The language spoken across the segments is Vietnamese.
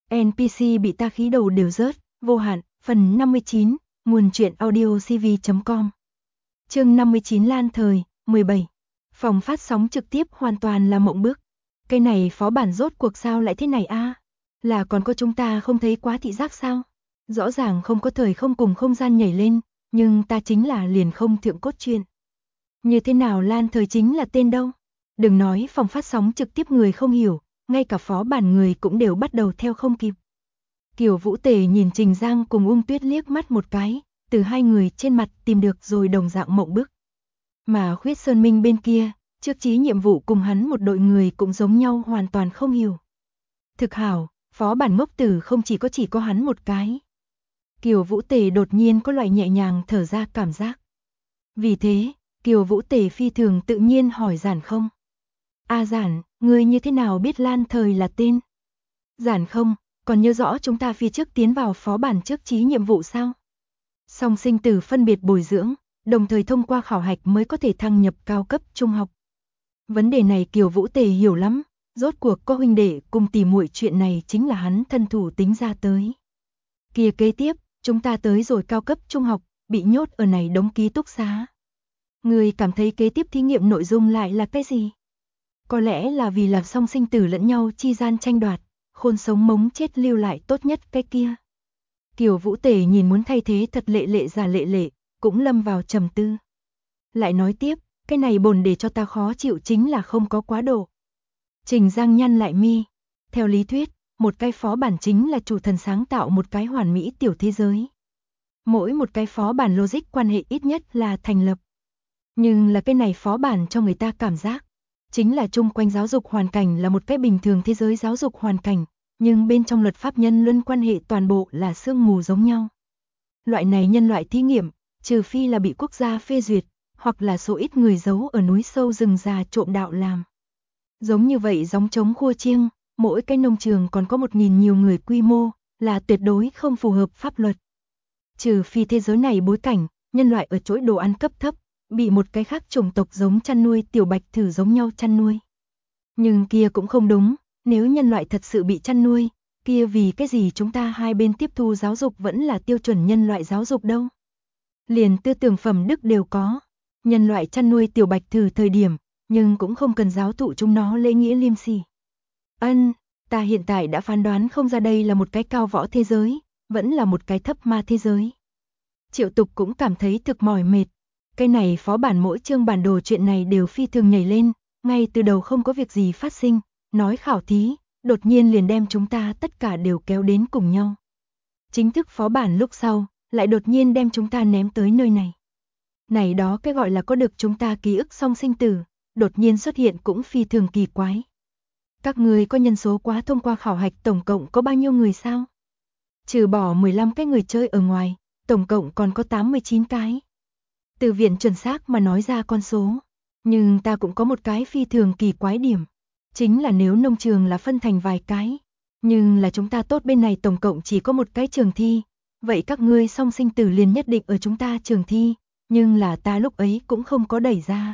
NPC bị ta khí đầu đều rớt, vô hạn, phần 59, nguồn truyện audio cv.com. Chương 59 Lan Thời, 17. Phòng phát sóng trực tiếp hoàn toàn là mộng bức. Cái này phó bản rốt cuộc sao lại thế này a? Là còn có chúng ta không thấy quá thị giác sao? Rõ ràng không có thời không cùng không gian nhảy lên, nhưng ta chính là liền không thượng cốt truyện. Như thế nào Lan Thời chính là tên đâu? Đừng nói phòng phát sóng trực tiếp người không hiểu, ngay cả phó bản người cũng đều bắt đầu theo không kịp. Kiều Vũ Tề nhìn Trình Giang cùng Ung Tuyết liếc mắt một cái, từ hai người trên mặt tìm được rồi đồng dạng mộng bức. Mà Khuyết Sơn Minh bên kia, trước chí nhiệm vụ cùng hắn một đội người cũng giống nhau hoàn toàn không hiểu. Thực hảo, phó bản ngốc tử không chỉ có hắn một cái. Kiều Vũ Tề đột nhiên có loại nhẹ nhàng thở ra cảm giác. Vì thế, Kiều Vũ Tề phi thường tự nhiên hỏi Giản Không. A Giản, ngươi như thế nào biết Lan Thời là tên? Giản Không, còn nhớ rõ chúng ta phía trước tiến vào phó bản trước chí nhiệm vụ sao? Song sinh tử phân biệt bồi dưỡng, đồng thời thông qua khảo hạch mới có thể thăng nhập cao cấp trung học. Vấn đề này Kiều Vũ Tề hiểu lắm, rốt cuộc có huynh đệ cùng tỉ muội chuyện này chính là hắn thân thủ tính ra tới. Kia kế tiếp, chúng ta tới rồi cao cấp trung học, bị nhốt ở này đống ký túc xá. Người cảm thấy kế tiếp thí nghiệm nội dung lại là cái gì? Có lẽ là vì là song sinh tử lẫn nhau chi gian tranh đoạt, khôn sống mống chết lưu lại tốt nhất cái kia. Kiều Vũ Tề nhìn muốn thay thế thật lệ lệ giả lệ lệ, cũng lâm vào trầm tư. Lại nói tiếp, cái này bồn để cho ta khó chịu chính là không có quá độ. Trình Giang nhăn lại mi. Theo lý thuyết, một cái phó bản chính là chủ thần sáng tạo một cái hoàn mỹ tiểu thế giới. Mỗi một cái phó bản logic quan hệ ít nhất là thành lập. Nhưng là cái này phó bản cho người ta cảm giác, chính là chung quanh giáo dục hoàn cảnh là một cái bình thường thế giới giáo dục hoàn cảnh, nhưng bên trong luật pháp nhân luân quan hệ toàn bộ là sương mù giống nhau. Loại này nhân loại thí nghiệm, trừ phi là bị quốc gia phê duyệt, hoặc là số ít người giấu ở núi sâu rừng già trộm đạo làm. Giống như vậy gióng trống khua chiêng, mỗi cái nông trường còn có 1000 nhiều người quy mô, là tuyệt đối không phù hợp pháp luật. Trừ phi thế giới này bối cảnh, nhân loại ở chỗ đồ ăn cấp thấp, bị một cái khác chủng tộc giống chăn nuôi tiểu bạch thử giống nhau chăn nuôi. Nhưng kia cũng không đúng, nếu nhân loại thật sự bị chăn nuôi, kia vì cái gì chúng ta hai bên tiếp thu giáo dục vẫn là tiêu chuẩn nhân loại giáo dục đâu. Liền tư tưởng phẩm đức đều có, nhân loại chăn nuôi tiểu bạch thử thời điểm, nhưng cũng không cần giáo thụ chúng nó lễ nghĩa liêm sỉ. Ta hiện tại đã phán đoán không ra đây là một cái cao võ thế giới, vẫn là một cái thấp ma thế giới. Triệu Tục cũng cảm thấy thực mỏi mệt. Cái này phó bản mỗi chương bản đồ chuyện này đều phi thường nhảy lên, ngay từ đầu không có việc gì phát sinh, nói khảo thí, đột nhiên liền đem chúng ta tất cả đều kéo đến cùng nhau. Chính thức phó bản lúc sau, lại đột nhiên đem chúng ta ném tới nơi này. Này đó cái gọi là có được chúng ta ký ức song sinh tử, đột nhiên xuất hiện cũng phi thường kỳ quái. Các người có nhân số quá thông qua khảo hạch tổng cộng có bao nhiêu người sao? Trừ bỏ 15 cái người chơi ở ngoài, tổng cộng còn có 89 cái. Từ viện chuẩn xác mà nói ra con số, nhưng ta cũng có một cái phi thường kỳ quái điểm, chính là nếu nông trường là phân thành vài cái, nhưng là chúng ta tốt bên này tổng cộng chỉ có một cái trường thi, vậy các ngươi song sinh tử liền nhất định ở chúng ta trường thi, nhưng là ta lúc ấy cũng không có đẩy ra.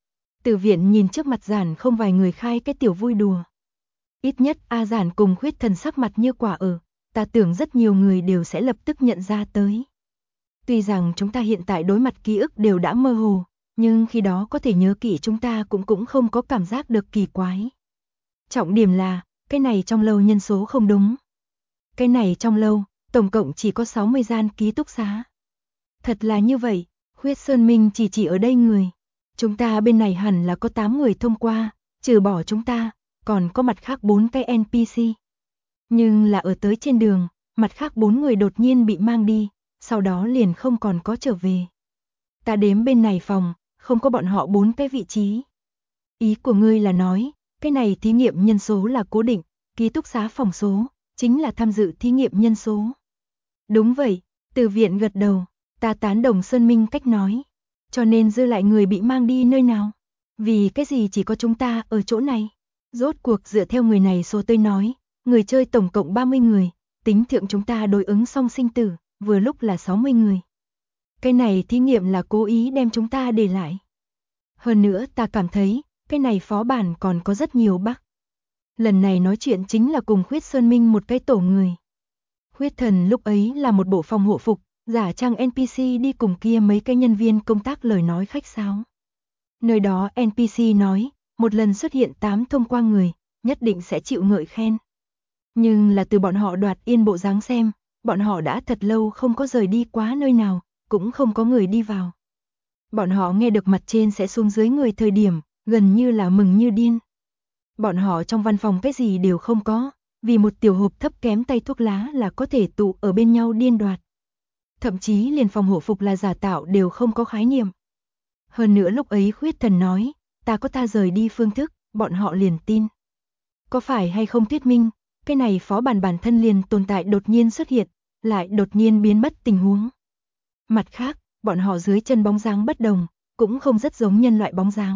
Từ viện nhìn trước mặt Giản Không vài người khai cái tiểu vui đùa. Ít nhất A Giản cùng Khuyết Thần sắc mặt như quả ở, ta tưởng rất nhiều người đều sẽ lập tức nhận ra tới. Tuy rằng chúng ta hiện tại đối mặt ký ức đều đã mơ hồ, nhưng khi đó có thể nhớ kỹ chúng ta cũng không có cảm giác được kỳ quái. Trọng điểm là, cái này trong lâu nhân số không đúng. Cái này trong lâu, tổng cộng chỉ có 60 gian ký túc xá. Thật là như vậy, Khuyết Sơn Minh chỉ ở đây người. Chúng ta bên này hẳn là có 8 người thông qua, trừ bỏ chúng ta, còn có mặt khác 4 cái NPC. Nhưng là ở tới trên đường, mặt khác 4 người đột nhiên bị mang đi, sau đó liền không còn có trở về. Ta đếm bên này phòng, không có bọn họ 4 cái vị trí. Ý của ngươi là nói, cái này thí nghiệm nhân số là cố định, ký túc xá phòng số, chính là tham dự thí nghiệm nhân số. Đúng vậy, Từ viện gật đầu, ta tán đồng Sơn Minh cách nói. Cho nên dư lại người bị mang đi nơi nào? Vì cái gì chỉ có chúng ta ở chỗ này? Rốt cuộc dựa theo người này số tôi nói, người chơi tổng cộng 30 người, tính thượng chúng ta đối ứng song sinh tử, vừa lúc là 60 người. Cái này thí nghiệm là cố ý đem chúng ta để lại. Hơn nữa ta cảm thấy, cái này phó bản còn có rất nhiều bug. Lần này nói chuyện chính là cùng Khuyết Sơn Minh một cái tổ người. Khuyết Thần lúc ấy là một bộ phòng hộ phục, giả trang NPC đi cùng kia mấy cái nhân viên công tác lời nói khách sáo. Nơi đó NPC nói, một lần xuất hiện 8 thông qua người, nhất định sẽ chịu ngợi khen. Nhưng là từ bọn họ đoạt yên bộ dáng xem, bọn họ đã thật lâu không có rời đi quá nơi nào, cũng không có người đi vào. Bọn họ nghe được mặt trên sẽ xuống dưới người thời điểm, gần như là mừng như điên. Bọn họ trong văn phòng cái gì đều không có, vì một tiểu hộp thấp kém tay thuốc lá là có thể tụ ở bên nhau điên đoạt. Thậm chí liền phòng hộ phục là giả tạo đều không có khái niệm. Hơn nữa lúc ấy Khuyết Thần nói, ta có ta rời đi phương thức, bọn họ liền tin. Có phải hay không thuyết minh, cái này phó bản thân liền tồn tại đột nhiên xuất hiện, lại đột nhiên biến mất tình huống. Mặt khác, bọn họ dưới chân bóng dáng bất đồng, cũng không rất giống nhân loại bóng dáng.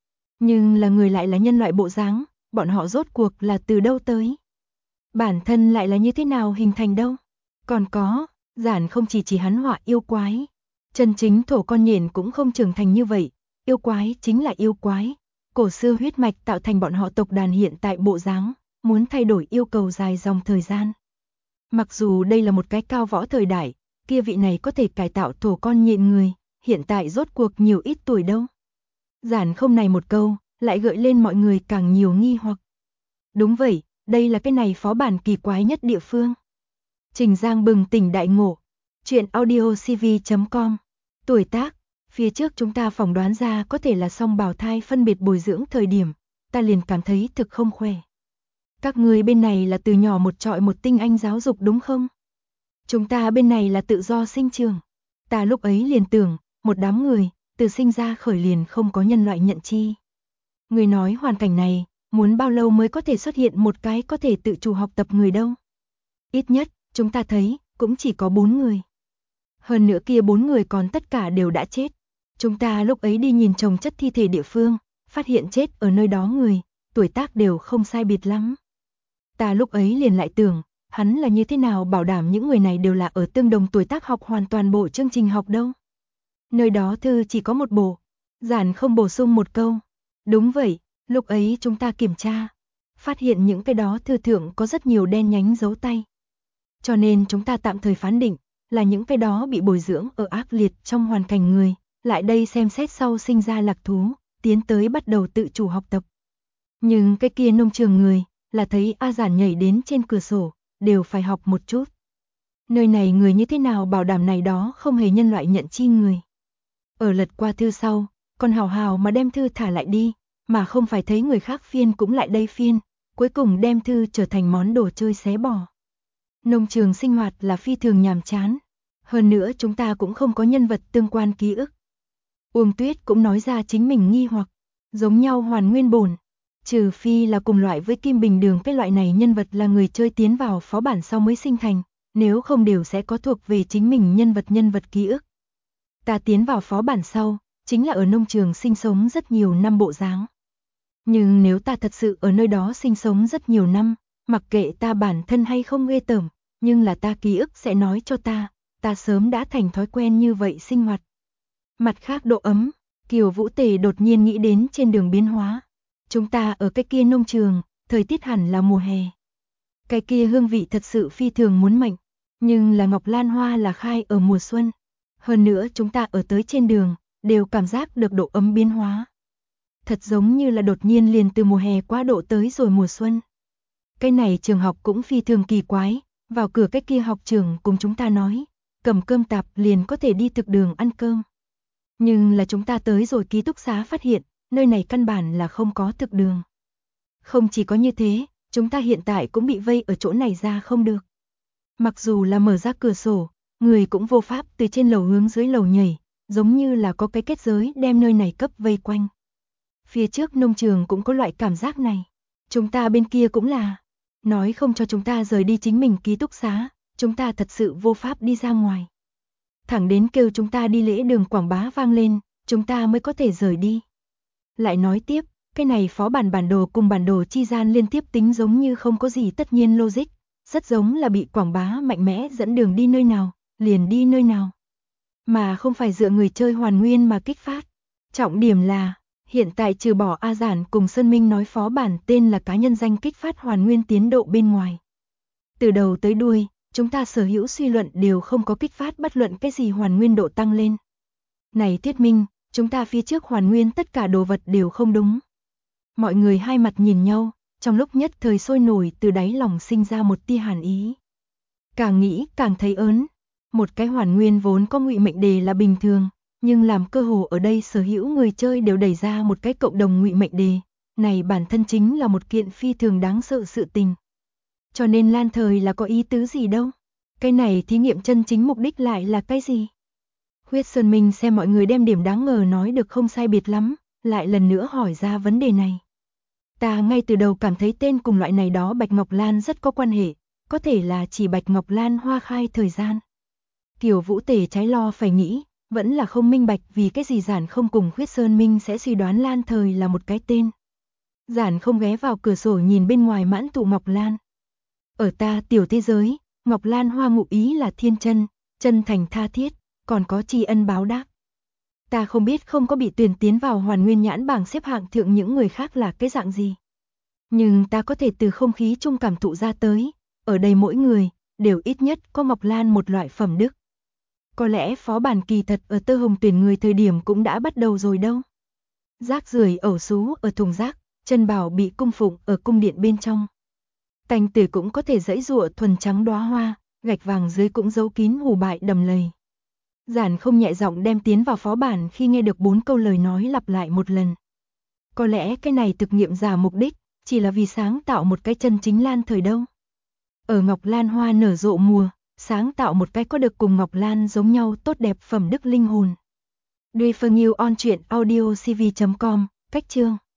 Nhưng là người lại là nhân loại bộ dáng, bọn họ rốt cuộc là từ đâu tới? Bản thân lại là như thế nào hình thành đâu? Còn có, giản không chỉ hắn họa yêu quái. Chân chính thổ con nhện cũng không trưởng thành như vậy, yêu quái chính là yêu quái. Cổ xưa huyết mạch tạo thành bọn họ tộc đàn hiện tại bộ dáng, muốn thay đổi yêu cầu dài dòng thời gian. Mặc dù đây là một cái cao võ thời đại, kia vị này có thể cải tạo thổ con nhện người, hiện tại rốt cuộc nhiều ít tuổi đâu. Giản không này một câu, lại gợi lên mọi người càng nhiều nghi hoặc. Đúng vậy, đây là cái này phó bản kỳ quái nhất địa phương. Trình Giang bừng tỉnh đại ngộ. Chuyện audiocv.com. Tuổi tác, phía trước chúng ta phỏng đoán ra có thể là song bào thai phân biệt bồi dưỡng thời điểm, ta liền cảm thấy thực không khỏe. Các người bên này là từ nhỏ một trọi một tinh anh giáo dục đúng không? Chúng ta bên này là tự do sinh trường. Ta lúc ấy liền tưởng, một đám người, từ sinh ra khởi liền không có nhân loại nhận chi. Người nói hoàn cảnh này, muốn bao lâu mới có thể xuất hiện một cái có thể tự chủ học tập người đâu. Ít nhất, chúng ta thấy, cũng chỉ có 4 người. Hơn nữa kia 4 người còn tất cả đều đã chết. Chúng ta lúc ấy đi nhìn chồng chất thi thể địa phương, phát hiện chết ở nơi đó người, tuổi tác đều không sai biệt lắm. Ta lúc ấy liền lại tưởng, hắn là như thế nào bảo đảm những người này đều là ở tương đồng tuổi tác học hoàn toàn bộ chương trình học đâu. Nơi đó thư chỉ có một bộ, giản không bổ sung một câu. Đúng vậy, lúc ấy chúng ta kiểm tra, phát hiện những cái đó thư thượng có rất nhiều đen nhánh dấu tay. Cho nên chúng ta tạm thời phán định, là những cái đó bị bồi dưỡng ở ác liệt trong hoàn cảnh người, lại đây xem xét sau sinh ra lạc thú, tiến tới bắt đầu tự chủ học tập. Nhưng cái kia nông trường người, là thấy A Giản nhảy đến trên cửa sổ, đều phải học một chút. Nơi này người như thế nào bảo đảm này đó không hề nhân loại nhận chi người. Ở lật qua thư sau, còn hào hào mà đem thư thả lại đi, mà không phải thấy người khác phiên cũng lại đây phiên, cuối cùng đem thư trở thành món đồ chơi xé bỏ. Nông trường sinh hoạt là phi thường nhàm chán, hơn nữa chúng ta cũng không có nhân vật tương quan ký ức. Uông Tuyết cũng nói ra chính mình nghi hoặc, giống nhau hoàn nguyên bổn, trừ phi là cùng loại với Kim Bình Đường cái loại này nhân vật là người chơi tiến vào phó bản sau mới sinh thành, nếu không đều sẽ có thuộc về chính mình nhân vật ký ức. Ta tiến vào phó bản sau, chính là ở nông trường sinh sống rất nhiều năm bộ dáng. Nhưng nếu ta thật sự ở nơi đó sinh sống rất nhiều năm, mặc kệ ta bản thân hay không ghê tởm, nhưng là ta ký ức sẽ nói cho ta sớm đã thành thói quen như vậy sinh hoạt. Mặt khác độ ấm, Kiều Vũ Tề đột nhiên nghĩ đến trên đường biến hóa. Chúng ta ở cái kia nông trường, thời tiết hẳn là mùa hè. Cái kia hương vị thật sự phi thường muốn mệnh, nhưng là ngọc lan hoa là khai ở mùa xuân. Hơn nữa chúng ta ở tới trên đường, đều cảm giác được độ ấm biến hóa. Thật giống như là đột nhiên liền từ mùa hè quá độ tới rồi mùa xuân. Cái này trường học cũng phi thường kỳ quái, vào cửa cái kia học trường cùng chúng ta nói, cầm cơm tạp liền có thể đi thực đường ăn cơm. Nhưng là chúng ta tới rồi ký túc xá phát hiện, nơi này căn bản là không có thực đường. Không chỉ có như thế, chúng ta hiện tại cũng bị vây ở chỗ này ra không được. Mặc dù là mở ra cửa sổ, người cũng vô pháp từ trên lầu hướng dưới lầu nhảy, giống như là có cái kết giới đem nơi này cấp vây quanh. Phía trước nông trường cũng có loại cảm giác này. Chúng ta bên kia cũng là, nói không cho chúng ta rời đi chính mình ký túc xá, chúng ta thật sự vô pháp đi ra ngoài. Thẳng đến kêu chúng ta đi lễ đường quảng bá vang lên, chúng ta mới có thể rời đi. Lại nói tiếp, cái này phó bản đồ cùng bản đồ chi gian liên tiếp tính giống như không có gì tất nhiên logic, rất giống là bị quảng bá mạnh mẽ dẫn đường đi nơi nào, liền đi nơi nào. Mà không phải dựa người chơi hoàn nguyên mà kích phát. Trọng điểm là, Hiện tại trừ bỏ A Giản cùng Sơn Minh nói phó bản tên là cá nhân danh kích phát hoàn nguyên tiến độ bên ngoài. Từ đầu tới đuôi, chúng ta sở hữu suy luận đều không có kích phát bất luận cái gì hoàn nguyên độ tăng lên. Này thuyết minh, chúng ta phía trước hoàn nguyên tất cả đồ vật đều không đúng. Mọi người hai mặt nhìn nhau, trong lúc nhất thời sôi nổi từ đáy lòng sinh ra một tia hàn ý. Càng nghĩ càng thấy ớn, một cái hoàn nguyên vốn có ngụy mệnh đề là bình thường, nhưng làm cơ hồ ở đây sở hữu người chơi đều đẩy ra một cái cộng đồng ngụy mệnh đề, này bản thân chính là một kiện phi thường đáng sợ sự tình. Cho nên Lan Thời là có ý tứ gì đâu? Cái này thí nghiệm chân chính mục đích lại là cái gì? Huyết Sơn Minh xem mọi người đem điểm đáng ngờ nói được không sai biệt lắm, lại lần nữa hỏi ra vấn đề này. Ta ngay từ đầu cảm thấy tên cùng loại này đó Bạch Ngọc Lan rất có quan hệ, có thể là chỉ Bạch Ngọc Lan hoa khai thời gian. Kiều Vũ Tể trái lo phải nghĩ, vẫn là không minh bạch vì cái gì Giản không cùng Huyết Sơn Minh sẽ suy đoán Lan Thời là một cái tên. Giản không ghé vào cửa sổ nhìn bên ngoài mãn tụ Ngọc Lan. Ở ta tiểu thế giới, Ngọc Lan hoa ngụ ý là thiên chân, chân thành tha thiết, còn có tri ân báo đáp. Ta không biết không có bị tuyển tiến vào hoàn nguyên nhãn bảng xếp hạng thượng những người khác là cái dạng gì. Nhưng ta có thể từ không khí chung cảm thụ ra tới, ở đây mỗi người, đều ít nhất có Ngọc Lan một loại phẩm đức. Có lẽ phó bản kỳ thật ở Tơ Hồng tuyển người thời điểm cũng đã bắt đầu rồi đâu. Rác rưởi ẩu xú ở thùng rác, chân bảo bị cung phụng ở cung điện bên trong. Tành tử cũng có thể dãy dụa thuần trắng đóa hoa, gạch vàng dưới cũng giấu kín hù bại đầm lầy. Giản không nhẹ giọng đem tiến vào phó bản khi nghe được 4 câu lời nói lặp lại một lần. Có lẽ cái này thực nghiệm giả mục đích, chỉ là vì sáng tạo một cái chân chính Lan Thời đâu. Ở Ngọc Lan hoa nở rộ mùa, sáng tạo một cái có được cùng Ngọc Lan giống nhau tốt đẹp phẩm đức linh hồn. Duy Phương Yêu on truyện audio cv.com, cách chương